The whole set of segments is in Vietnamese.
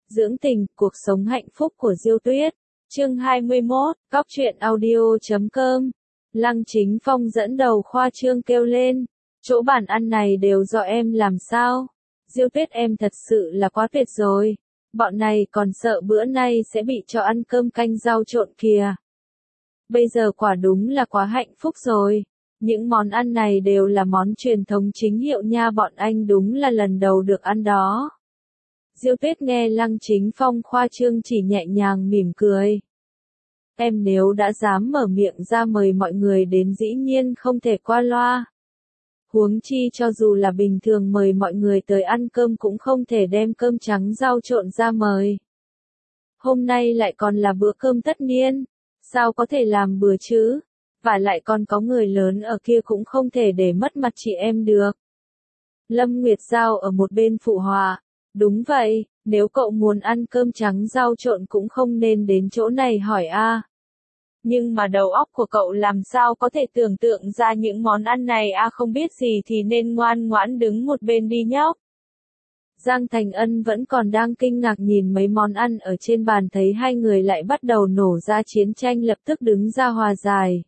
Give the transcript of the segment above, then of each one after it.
Dưỡng tình, cuộc sống hạnh phúc của Diêu Tuyết. Chương 21, Cóc truyện audio.com. Lăng Chính Phong dẫn đầu khoa trương kêu lên, chỗ bàn ăn này đều do em làm sao? Diêu Tuyết em thật sự là quá tuyệt rồi. Bọn này còn sợ bữa nay sẽ bị cho ăn cơm canh rau trộn kìa. Bây giờ quả đúng là quá hạnh phúc rồi. Những món ăn này đều là món truyền thống chính hiệu nha, bọn anh đúng là lần đầu được ăn đó. Diêu Tuyết nghe Lăng Chính Phong khoa trương chỉ nhẹ nhàng mỉm cười. Em nếu đã dám mở miệng ra mời mọi người đến dĩ nhiên không thể qua loa. Huống chi cho dù là bình thường mời mọi người tới ăn cơm cũng không thể đem cơm trắng rau trộn ra mời. Hôm nay lại còn là bữa cơm tất niên, sao có thể làm bừa chứ? Và lại còn có người lớn ở kia cũng không thể để mất mặt chị em được. Lâm Nguyệt Giao ở một bên phụ họa. Đúng vậy, nếu cậu muốn ăn cơm trắng rau trộn cũng không nên đến chỗ này hỏi a. Nhưng mà đầu óc của cậu làm sao có thể tưởng tượng ra những món ăn này a, không biết gì thì nên ngoan ngoãn đứng một bên đi nhóc. Giang Thành Ân vẫn còn đang kinh ngạc nhìn mấy món ăn ở trên bàn, thấy hai người lại bắt đầu nổ ra chiến tranh lập tức đứng ra hòa giải.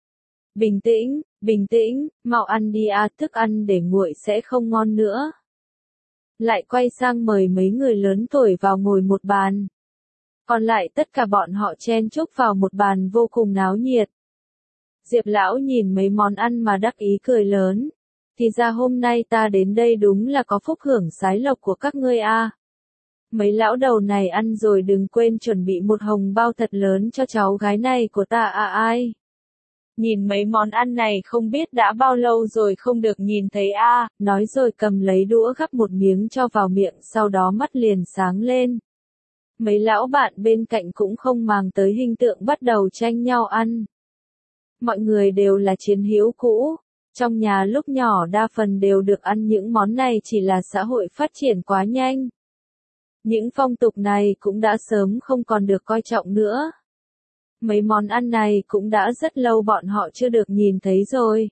Bình tĩnh, mau ăn đi a, thức ăn để nguội sẽ không ngon nữa. Lại quay sang mời mấy người lớn tuổi vào ngồi một bàn. Còn lại tất cả bọn họ chen chúc vào một bàn vô cùng náo nhiệt. Diệp lão nhìn mấy món ăn mà đắc ý cười lớn. Thì ra hôm nay ta đến đây đúng là có phúc hưởng sái lộc của các ngươi a. Mấy lão đầu này ăn rồi đừng quên chuẩn bị một hồng bao thật lớn cho cháu gái này của ta a ai. Nhìn mấy món ăn này không biết đã bao lâu rồi không được nhìn thấy a, nói rồi cầm lấy đũa gắp một miếng cho vào miệng, sau đó mắt liền sáng lên. Mấy lão bạn bên cạnh cũng không màng tới hình tượng bắt đầu tranh nhau ăn. Mọi người đều là chiến hữu cũ, trong nhà lúc nhỏ đa phần đều được ăn những món này, chỉ là xã hội phát triển quá nhanh. Những phong tục này cũng đã sớm không còn được coi trọng nữa. Mấy món ăn này cũng đã rất lâu bọn họ chưa được nhìn thấy rồi.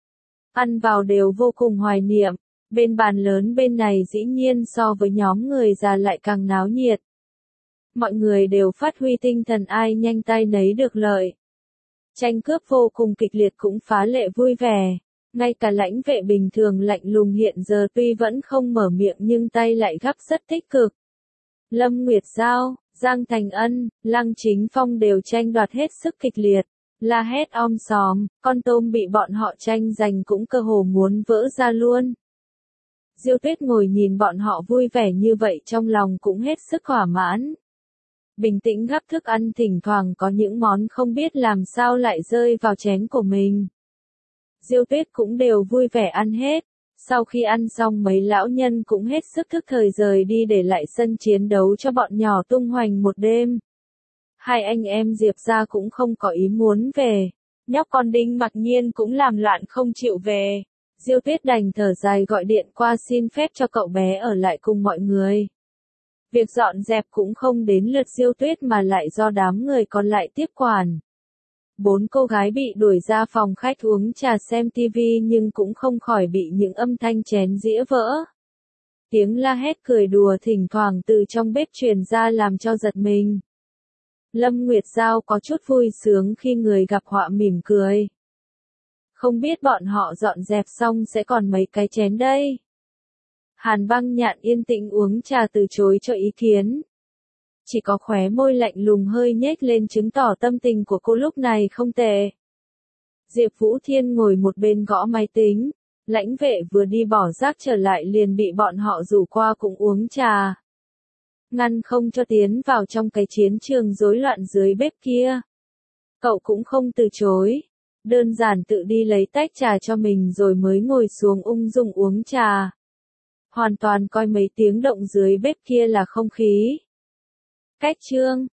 Ăn vào đều vô cùng hoài niệm, bên bàn lớn bên này dĩ nhiên so với nhóm người già lại càng náo nhiệt. Mọi người đều phát huy tinh thần ai nhanh tay nấy được lợi. Tranh cướp vô cùng kịch liệt cũng phá lệ vui vẻ. Ngay cả lãnh vệ bình thường lạnh lùng hiện giờ tuy vẫn không mở miệng nhưng tay lại gắp rất tích cực. Lâm Nguyệt Giao, Giang Thành Ân, Lăng Chính Phong đều tranh đoạt hết sức kịch liệt, la hét om sòm, con tôm bị bọn họ tranh giành cũng cơ hồ muốn vỡ ra luôn. Diêu Tuyết ngồi nhìn bọn họ vui vẻ như vậy trong lòng cũng hết sức thỏa mãn. Bình tĩnh gắp thức ăn, thỉnh thoảng có những món không biết làm sao lại rơi vào chén của mình. Diêu Tuyết cũng đều vui vẻ ăn hết. Sau khi ăn xong mấy lão nhân cũng hết sức thức thời rời đi để lại sân chiến đấu cho bọn nhỏ tung hoành một đêm. Hai anh em Diệp gia cũng không có ý muốn về. Nhóc con Đinh mặc nhiên cũng làm loạn không chịu về. Diêu Tuyết đành thở dài gọi điện qua xin phép cho cậu bé ở lại cùng mọi người. Việc dọn dẹp cũng không đến lượt Diêu Tuyết mà lại do đám người còn lại tiếp quản. 4 cô gái bị đuổi ra phòng khách uống trà xem tivi nhưng cũng không khỏi bị những âm thanh chén dĩa vỡ. Tiếng la hét cười đùa thỉnh thoảng từ trong bếp truyền ra làm cho giật mình. Lâm Nguyệt Giao có chút vui sướng khi người gặp họa mỉm cười. Không biết bọn họ dọn dẹp xong sẽ còn mấy cái chén đây. Hàn Băng Nhạn yên tĩnh uống trà từ chối cho ý kiến. Chỉ có khóe môi lạnh lùng hơi nhếch lên chứng tỏ tâm tình của cô lúc này không tệ. Diệp Vũ Thiên ngồi một bên gõ máy tính, lãnh vệ vừa đi bỏ rác trở lại liền bị bọn họ rủ qua cũng uống trà. Ngăn không cho tiến vào trong cái chiến trường rối loạn dưới bếp kia. Cậu cũng không từ chối, đơn giản tự đi lấy tách trà cho mình rồi mới ngồi xuống ung dung uống trà. Hoàn toàn coi mấy tiếng động dưới bếp kia là không khí. Cách chương